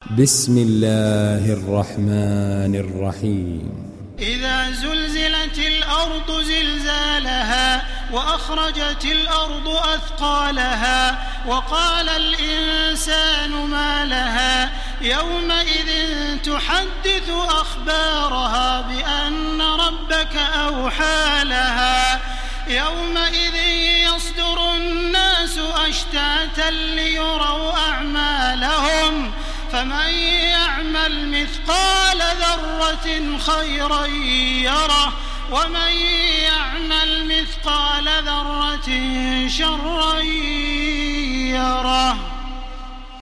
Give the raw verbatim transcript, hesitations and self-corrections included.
بسم الله الرحمن الرحيم إذا زلزلت الأرض زلزالها وأخرجت الأرض أثقالها وقال الإنسان ما لها يومئذ تحدث أخبارها بأن ربك أوحى لها يومئذ يصدر الناس أشتاتا ليروا أعمالهم فمن يعمل مثقال ذرة خيرا يره ومن يعمل مثقال ذرة شرا يره.